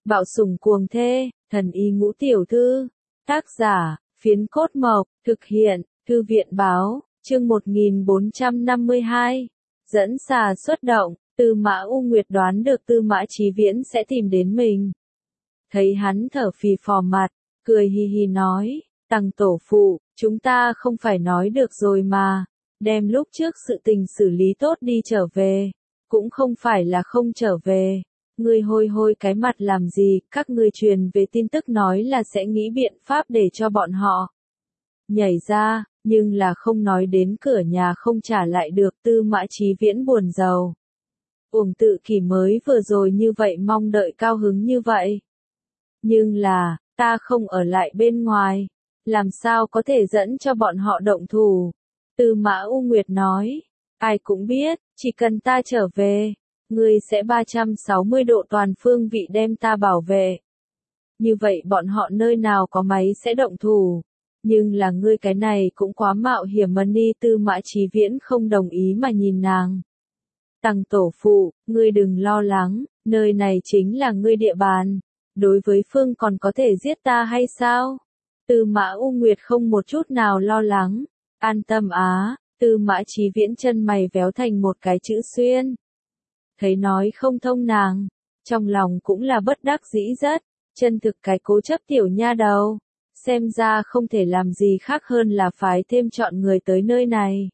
Bạo sủng cuồng thê, thần y ngũ tiểu thư. Tác giả, Phiến Cốt Mộc, thực hiện, Thư viện báo, chương 1452. Dẫn xà xuất động, Tư Mã U Nguyệt đoán được Tư Mã Chí Viễn sẽ tìm đến mình. Thấy hắn thở phì phò mặt, cười hi hi nói, Tăng tổ phụ, chúng ta không phải nói được rồi mà, đem lúc trước sự tình xử lý tốt đi trở về, cũng không phải là không trở về. Ngươi hôi hôi cái mặt làm gì, các ngươi truyền về tin tức nói là sẽ nghĩ biện pháp để cho bọn họ nhảy ra, nhưng là không nói đến cửa nhà không trả lại được. Tư Mã Chí Viễn buồn rầu. Uổng Tự Kỷ mới vừa rồi như vậy mong đợi cao hứng như vậy. Nhưng là, ta không ở lại bên ngoài, làm sao có thể dẫn cho bọn họ động thủ. Tư Mã U Nguyệt nói, ai cũng biết, chỉ cần ta trở về, ngươi sẽ 360 độ toàn phương vị đem ta bảo vệ. Như vậy bọn họ nơi nào có máy sẽ động thủ. Nhưng là ngươi cái này cũng quá mạo hiểm mà ni. Tư Mã Chí Viễn không đồng ý mà nhìn nàng. Tăng tổ phụ, ngươi đừng lo lắng, nơi này chính là ngươi địa bàn. Đối với phương còn có thể giết ta hay sao? Tư Mã U Nguyệt không một chút nào lo lắng. An tâm á. Tư Mã Chí Viễn chân mày véo thành một cái chữ xuyên. Thấy nói không thông nàng, trong lòng cũng là bất đắc dĩ rất, chân thực cái cố chấp tiểu nha đầu, xem ra không thể làm gì khác hơn là phái thêm chọn người tới nơi này.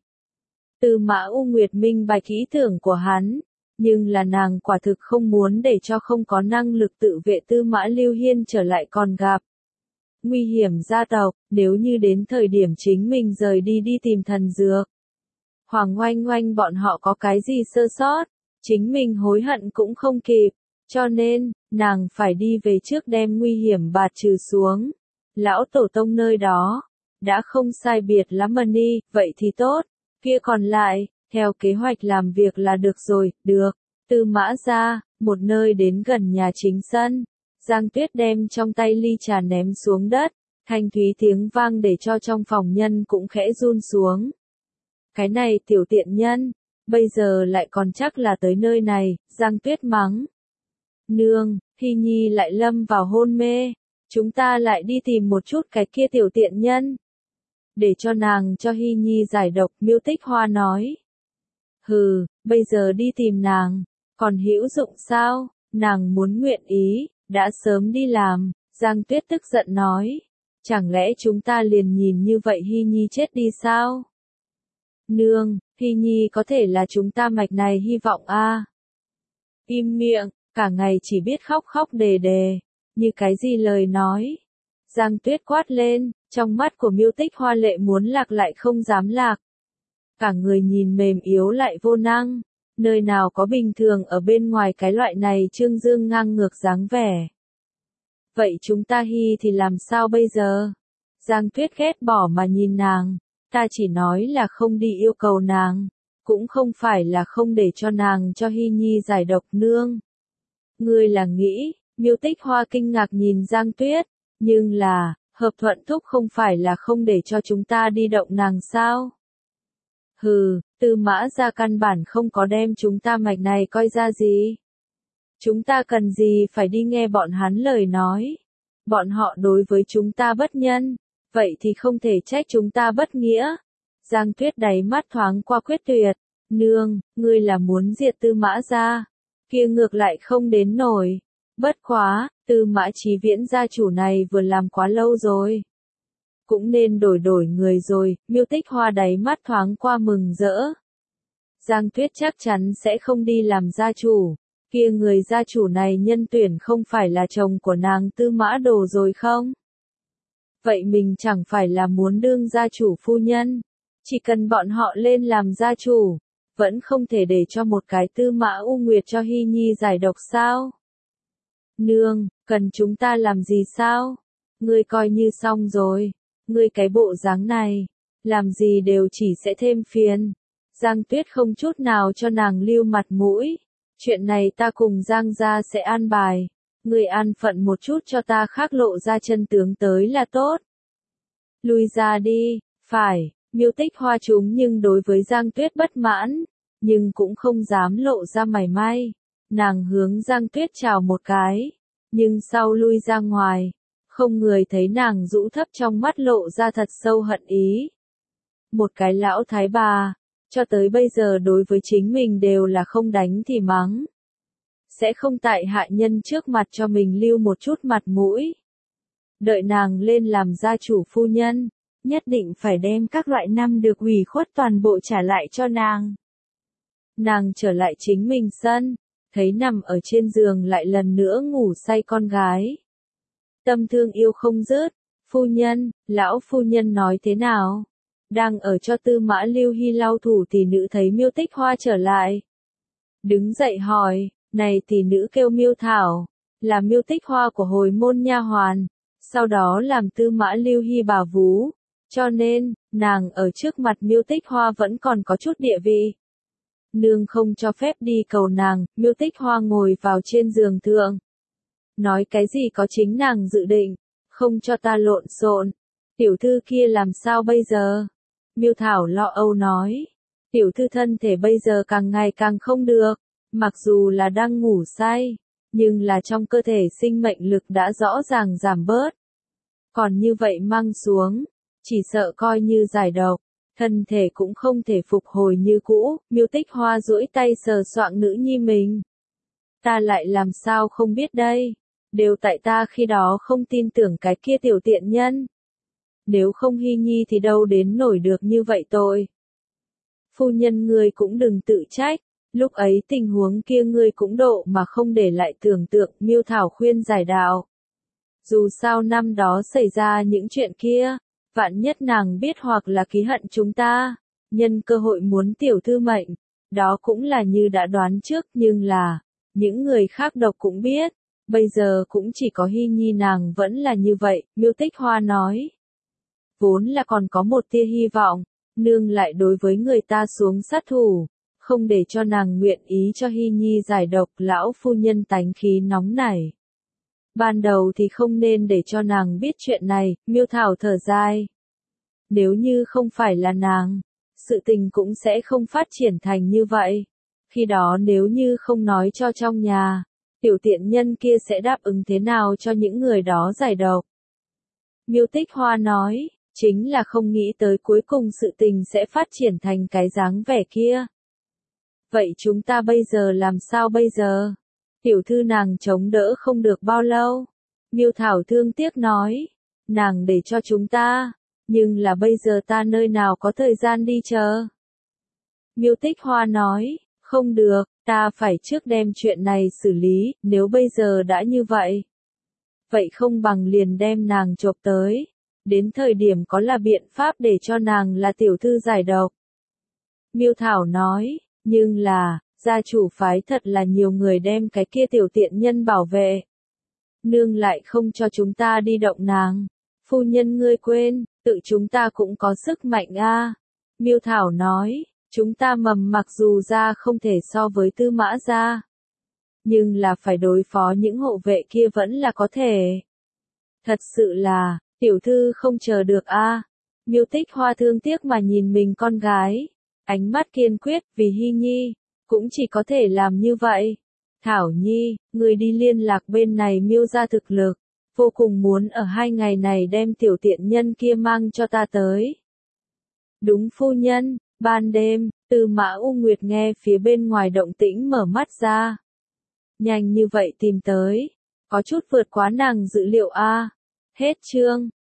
Tư Mã U Nguyệt minh bạch ý tưởng của hắn, nhưng là nàng quả thực không muốn để cho không có năng lực tự vệ Tư Mã Lưu Hiên trở lại còn gặp nguy hiểm gia tộc. Nếu như đến thời điểm chính mình rời đi đi tìm thần dược, Hoàng Oanh Oanh bọn họ có cái gì sơ sót, chính mình hối hận cũng không kịp, cho nên, nàng phải đi về trước đem nguy hiểm bạt trừ xuống. Lão tổ tông nơi đó, đã không sai biệt lắm mà ni, vậy thì tốt, kia còn lại, theo kế hoạch làm việc là được rồi. Được. Tư Mã ra, một nơi đến gần nhà chính sân, Giang Tuyết đem trong tay ly trà ném xuống đất, thanh thúy tiếng vang để cho trong phòng nhân cũng khẽ run xuống. Cái này tiểu tiện nhân, bây giờ lại còn chắc là tới nơi này. Giang Tuyết mắng. Nương, Hy Nhi lại lâm vào hôn mê, chúng ta lại đi tìm một chút cái kia tiểu tiện nhân, để cho nàng cho Hy Nhi giải độc. Miêu Tích Hoa nói. Hừ, bây giờ đi tìm nàng, còn hữu dụng sao? Nàng muốn nguyện ý, đã sớm đi làm. Giang Tuyết tức giận nói. Chẳng lẽ chúng ta liền nhìn như vậy Hy Nhi chết đi sao? Nương, Hy Nhi có thể là chúng ta mạch này hy vọng a. Im miệng, cả ngày chỉ biết khóc khóc đề đề, như cái gì lời nói. Giang Tuyết quát lên, trong mắt của Miêu Tích Hoa lệ muốn lạc lại không dám lạc. Cả người nhìn mềm yếu lại vô năng, nơi nào có bình thường ở bên ngoài cái loại này trương dương ngang ngược dáng vẻ. Vậy chúng ta Hy thì làm sao bây giờ? Giang Tuyết ghét bỏ mà nhìn nàng. Ta chỉ nói là không đi yêu cầu nàng, cũng không phải là không để cho nàng cho Hy Nhi giải độc. Nương, ngươi là nghĩ? Miêu Tích Hoa kinh ngạc nhìn Giang Tuyết, nhưng là, Hợp Thuận thúc không phải là không để cho chúng ta đi động nàng sao? Hừ, Tư Mã ra căn bản không có đem chúng ta mạch này coi ra gì. Chúng ta cần gì phải đi nghe bọn hắn lời nói? Bọn họ đối với chúng ta bất nhân, vậy thì không thể trách chúng ta bất nghĩa. Giang Tuyết đáy mắt thoáng qua quyết tuyệt. Nương, ngươi là muốn diệt Tư Mã ra, kia ngược lại không đến nổi. Bất quá, Tư Mã Chí Viễn gia chủ này vừa làm quá lâu rồi, cũng nên đổi người rồi. Miêu Tích Hoa đáy mắt thoáng qua mừng rỡ. Giang Tuyết chắc chắn sẽ không đi làm gia chủ, kia người gia chủ này nhân tuyển không phải là chồng của nàng Tư Mã Đồ rồi không? Vậy mình chẳng phải là muốn đương gia chủ phu nhân, chỉ cần bọn họ lên làm gia chủ, vẫn không thể để cho một cái Tư Mã U Nguyệt cho Hy Nhi giải độc sao? Nương, cần chúng ta làm gì sao? Ngươi coi như xong rồi, ngươi cái bộ dáng này, làm gì đều chỉ sẽ thêm phiền. Giang Tuyết không chút nào cho nàng lưu mặt mũi, chuyện này ta cùng Giang gia sẽ an bài. Ngươi an phận một chút cho ta khác lộ ra chân tướng tới là tốt. Lui ra đi. Phải, Miêu Tích Hoa chúng nhưng đối với Giang Tuyết bất mãn, nhưng cũng không dám lộ ra mảy may. Nàng hướng Giang Tuyết chào một cái, Nhưng sau lui ra ngoài, không người thấy nàng rũ thấp trong mắt lộ ra thật sâu hận ý. Một cái lão thái bà, cho tới bây giờ đối với chính mình đều là không đánh thì mắng. Sẽ không tại hạ nhân trước mặt cho mình lưu một chút mặt mũi. Đợi nàng lên làm gia chủ phu nhân, nhất định phải đem các loại năm được ủy khuất toàn bộ trả lại cho nàng. Nàng trở lại chính mình sân, thấy nằm ở trên giường lại lần nữa ngủ say con gái. Tâm thương yêu không dứt, phu nhân, lão phu nhân nói thế nào? Đang ở cho Tư Mã Lưu Hy lau thủ tỷ nữ thấy Miêu Tích Hoa trở lại. Đứng dậy hỏi, này tỷ nữ kêu Miêu Thảo, là Miêu Tích Hoa của hồi môn nha hoàn, sau đó làm Tư Mã Lưu Hy bà vú, cho nên, nàng ở trước mặt Miêu Tích Hoa vẫn còn có chút địa vị. Nương không cho phép đi cầu nàng, Miêu Tích Hoa ngồi vào trên giường thượng. Nói cái gì có chính nàng dự định, không cho ta lộn xộn. Tiểu thư kia làm sao bây giờ? Miêu Thảo lo âu nói. Tiểu thư thân thể bây giờ càng ngày càng không được, mặc dù là đang ngủ say, nhưng là trong cơ thể sinh mệnh lực đã rõ ràng giảm bớt. Còn như vậy mang xuống, chỉ sợ coi như giải độc, thân thể cũng không thể phục hồi như cũ. Miêu Tích Hoa duỗi tay sờ soạng nữ nhi mình. Ta lại làm sao không biết đây, đều tại ta khi đó không tin tưởng cái kia tiểu tiện nhân. Nếu không Hy Nhi thì đâu đến nổi được như vậy tội. Phu nhân ngươi cũng đừng tự trách, lúc ấy tình huống kia ngươi cũng độ mà không để lại tưởng tượng. Miêu Thảo khuyên giải đạo. Dù sao năm đó xảy ra những chuyện kia, vạn nhất nàng biết hoặc là ký hận chúng ta, nhân cơ hội muốn tiểu thư mệnh, đó cũng là như đã đoán trước. Nhưng là, những người khác độc cũng biết, bây giờ cũng chỉ có Hy Nhi nàng vẫn là như vậy. Miêu Tích Hoa nói. Vốn là còn có một tia hy vọng, nương lại đối với người ta xuống sát thủ, không để cho nàng nguyện ý cho Hy Nhi giải độc. Lão phu nhân tánh khí nóng nảy. Ban đầu thì không nên để cho nàng biết chuyện này. Miêu Thảo thở dài. Nếu như không phải là nàng, sự tình cũng sẽ không phát triển thành như vậy. Khi đó nếu như không nói cho trong nhà, tiểu tiện nhân kia sẽ đáp ứng thế nào cho những người đó giải độc? Miêu Tích Hoa nói, chính là không nghĩ tới cuối cùng sự tình sẽ phát triển thành cái dáng vẻ kia. Vậy chúng ta bây giờ làm sao bây giờ? Tiểu thư nàng chống đỡ không được bao lâu. Miêu Thảo thương tiếc nói, nàng để cho chúng ta, nhưng là bây giờ ta nơi nào có thời gian đi chờ. Miêu Tích Hoa nói, không được, ta phải trước đem chuyện này xử lý. Nếu bây giờ đã như vậy, vậy không bằng liền đem nàng chộp tới. Đến thời điểm có là biện pháp để cho nàng là tiểu thư giải độc. Miêu Thảo nói, nhưng là, gia chủ phái thật là nhiều người đem cái kia tiểu tiện nhân bảo vệ. Nương lại không cho chúng ta đi động nàng. Phu nhân ngươi quên, tự chúng ta cũng có sức mạnh a. Miêu Thảo nói, chúng ta Mầm mặc dù ra không thể so với Tư Mã gia, nhưng là phải đối phó những hộ vệ kia vẫn là có thể. Thật sự là, tiểu thư không chờ được a. Miêu Tích Hoa thương tiếc mà nhìn mình con gái, ánh mắt kiên quyết. Vì Hy Nhi, cũng chỉ có thể làm như vậy. Thảo Nhi, người đi liên lạc bên này Miêu gia thực lực, vô cùng muốn ở 2 ngày này đem tiểu tiện nhân kia mang cho ta tới. Đúng phu nhân. Ban đêm, Tư Mã U Nguyệt nghe phía bên ngoài động tĩnh mở mắt ra. Nhanh như vậy tìm tới, có chút vượt quá nàng dự liệu a. Hết chương.